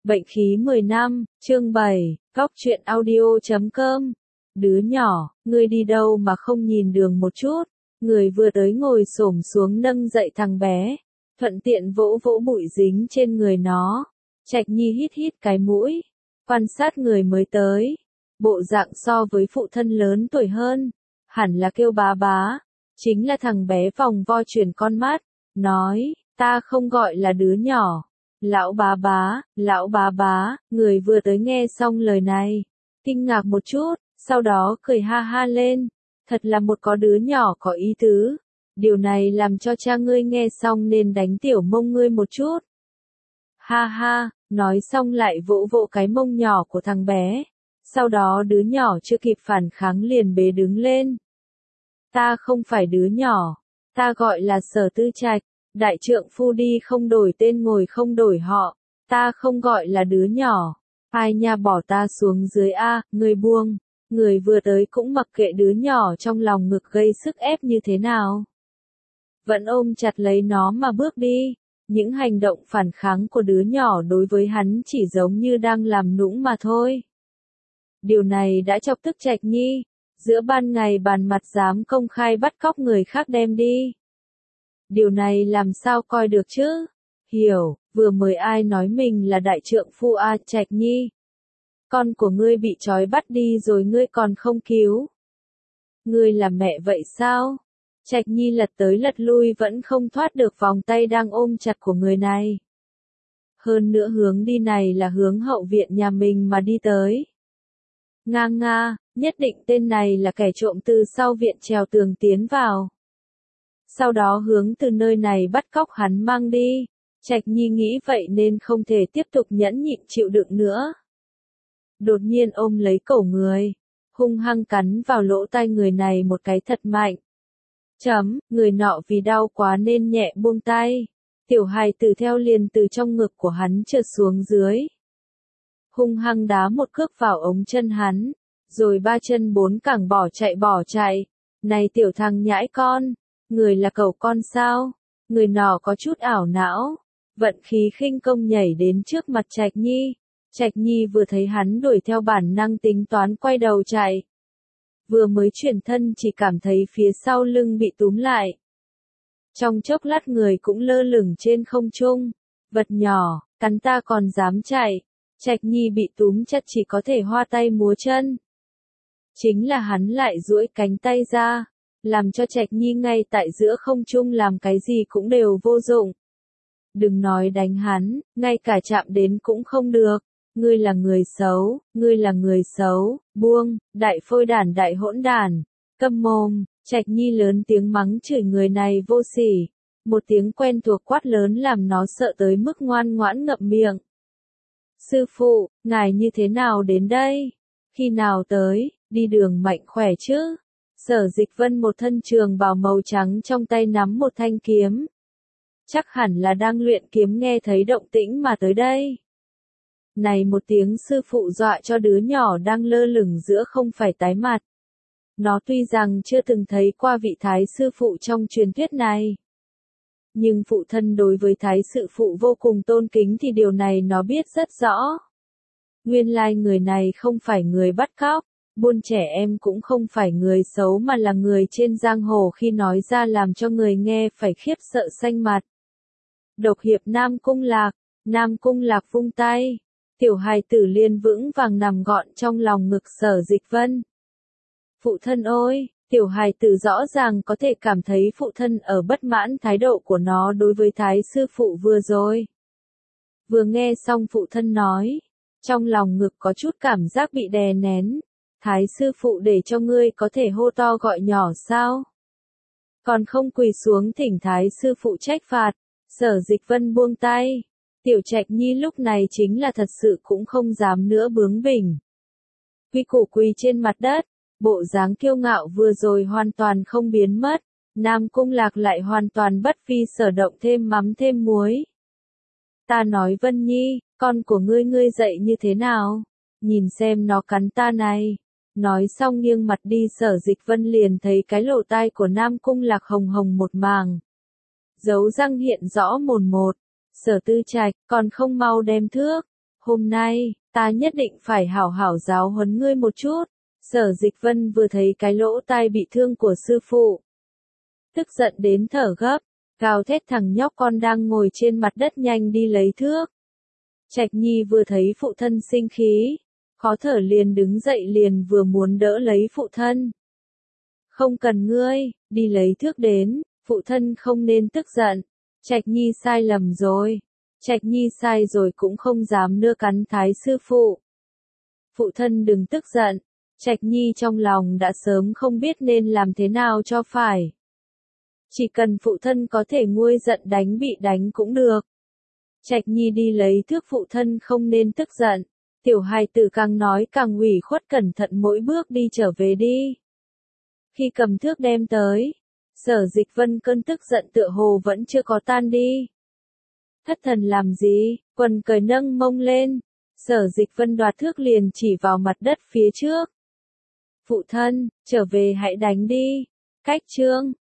Bệnh khí 10 năm, chương 7, góc truyện audio.com. Đứa nhỏ, ngươi đi đâu mà không nhìn đường một chút? Người vừa tới ngồi xổm xuống nâng dậy thằng bé, thuận tiện vỗ vỗ bụi dính trên người nó. Trạch Nhi hít hít cái mũi, quan sát người mới tới. Bộ dạng so với phụ thân lớn tuổi hơn, hẳn là kêu bá bá. Chính là thằng bé vòng vo chuyển con mắt, nói, ta không gọi là đứa nhỏ. Lão bá bá, người vừa tới nghe xong lời này, kinh ngạc một chút, sau đó cười ha ha lên, thật là một có đứa nhỏ có ý tứ, điều này làm cho cha ngươi nghe xong nên đánh tiểu mông ngươi một chút. Ha ha, nói xong lại vỗ vỗ cái mông nhỏ của thằng bé, sau đó đứa nhỏ chưa kịp phản kháng liền bế đứng lên. Ta không phải đứa nhỏ, ta gọi là Sở Tư Trạch. Đại trượng phu đi không đổi tên ngồi không đổi họ, ta không gọi là đứa nhỏ. Ai nha, bỏ ta xuống dưới a, người buông. Người vừa tới cũng mặc kệ đứa nhỏ trong lòng ngực gây sức ép như thế nào. Vẫn ôm chặt lấy nó mà bước đi. Những hành động phản kháng của đứa nhỏ đối với hắn chỉ giống như đang làm nũng mà thôi. Điều này đã chọc tức Trạch Nhi. Giữa ban ngày bàn mặt dám công khai bắt cóc người khác đem đi. Điều này làm sao coi được chứ? Hiểu, vừa mới ai nói mình là đại trượng phu a, Trạch Nhi. Con của ngươi bị trói bắt đi rồi ngươi còn không cứu. Ngươi là mẹ vậy sao? Trạch Nhi lật tới lật lui vẫn không thoát được vòng tay đang ôm chặt của người này. Hơn nữa hướng đi này là hướng hậu viện nhà mình mà đi tới. Nga, nhất định tên này là kẻ trộm từ sau viện trèo tường tiến vào. Sau đó hướng từ nơi này bắt cóc hắn mang đi. Trạch Nhi nghĩ vậy nên không thể tiếp tục nhẫn nhịn chịu đựng nữa. Đột nhiên ôm lấy cổ người, hung hăng cắn vào lỗ tai người này một cái thật mạnh. Người nọ vì đau quá nên nhẹ buông tay. Tiểu hài tử theo liền từ trong ngực của hắn trượt xuống dưới. Hung hăng đá một cước vào ống chân hắn, rồi ba chân bốn cẳng bỏ chạy. Này tiểu thằng nhãi con! Người là cậu con sao? Người nọ có chút ảo não, vận khí khinh công nhảy đến trước mặt Trạch Nhi. Trạch Nhi vừa thấy hắn đuổi theo bản năng tính toán quay đầu chạy. Vừa mới chuyển thân chỉ cảm thấy phía sau lưng bị túm lại. Trong chốc lát người cũng lơ lửng trên không trung. Vật nhỏ, cắn ta còn dám chạy. Trạch Nhi bị túm chặt chỉ có thể hoa tay múa chân. Chính là hắn lại duỗi cánh tay ra, làm cho Trạch Nhi ngay tại giữa không trung làm cái gì cũng đều vô dụng. Đừng nói đánh hắn, ngay cả chạm đến cũng không được. Ngươi là người xấu, buông, đại phôi đản đại hỗn đản, câm mồm. Trạch Nhi lớn tiếng mắng chửi người này vô sỉ. Một tiếng quen thuộc quát lớn làm nó sợ tới mức ngoan ngoãn ngậm miệng. Sư phụ, ngài như thế nào đến đây? Khi nào tới, đi đường mạnh khỏe chứ? Sở Dịch Vân một thân trường bào màu trắng trong tay nắm một thanh kiếm. Chắc hẳn là đang luyện kiếm nghe thấy động tĩnh mà tới đây. Này một tiếng sư phụ dọa cho đứa nhỏ đang lơ lửng giữa không phải tái mặt. Nó tuy rằng chưa từng thấy qua vị thái sư phụ trong truyền thuyết này. Nhưng phụ thân đối với thái sư phụ vô cùng tôn kính thì điều này nó biết rất rõ. Nguyên lai người này không phải người bắt cóc. Buôn trẻ em cũng không phải người xấu mà là người trên giang hồ khi nói ra làm cho người nghe phải khiếp sợ xanh mặt. Độc hiệp Nam Cung Lạc vung tay. Tiểu hài tử liền vững vàng nằm gọn trong lòng ngực Sở Dịch Vân. Phụ thân ơi, tiểu hài tử rõ ràng có thể cảm thấy phụ thân ở bất mãn thái độ của nó đối với thái sư phụ vừa rồi. Vừa nghe xong phụ thân nói, trong lòng ngực có chút cảm giác bị đè nén. Thái sư phụ để cho ngươi có thể hô to gọi nhỏ sao? Còn không quỳ xuống thỉnh thái sư phụ trách phạt. Sở Dịch Vân buông tay. Tiểu Trạch Nhi lúc này chính là thật sự cũng không dám nữa bướng bỉnh. Quy củ quỳ trên mặt đất, bộ dáng kiêu ngạo vừa rồi hoàn toàn không biến mất. Nam Cung Lạc lại hoàn toàn bất vi sở động thêm mắm thêm muối. Ta nói Vân Nhi, con của ngươi dậy như thế nào? Nhìn xem nó cắn ta này. Nói xong nghiêng mặt đi Sở Dịch Vân liền thấy cái lỗ tai của Nam Cung Lạc hồng hồng một màng. Dấu răng hiện rõ mồn một. Sở Tư Trạch, còn không mau đem thước. Hôm nay, ta nhất định phải hảo hảo giáo huấn ngươi một chút. Sở Dịch Vân vừa thấy cái lỗ tai bị thương của sư phụ. Tức giận đến thở gấp, gào thét thằng nhóc con đang ngồi trên mặt đất nhanh đi lấy thước. Trạch Nhi vừa thấy phụ thân sinh khí, khó thở liền đứng dậy liền vừa muốn đỡ lấy phụ thân. Không cần ngươi, đi lấy thước đến, phụ thân không nên tức giận. Trạch Nhi sai lầm rồi. Trạch Nhi sai rồi cũng không dám nữa cắn thái sư phụ. Phụ thân đừng tức giận. Trạch Nhi trong lòng đã sớm không biết nên làm thế nào cho phải. Chỉ cần phụ thân có thể nguôi giận đánh bị đánh cũng được. Trạch Nhi đi lấy thước phụ thân không nên tức giận. Tiểu hài tử càng nói càng ủy khuất cẩn thận mỗi bước đi trở về đi. Khi cầm thước đem tới, Sở Dịch Vân cơn tức giận tựa hồ vẫn chưa có tan đi. Thất thần làm gì, quần cởi nâng mông lên. Sở Dịch Vân đoạt thước liền chỉ vào mặt đất phía trước. Phụ thân, trở về hãy đánh đi. Cách chương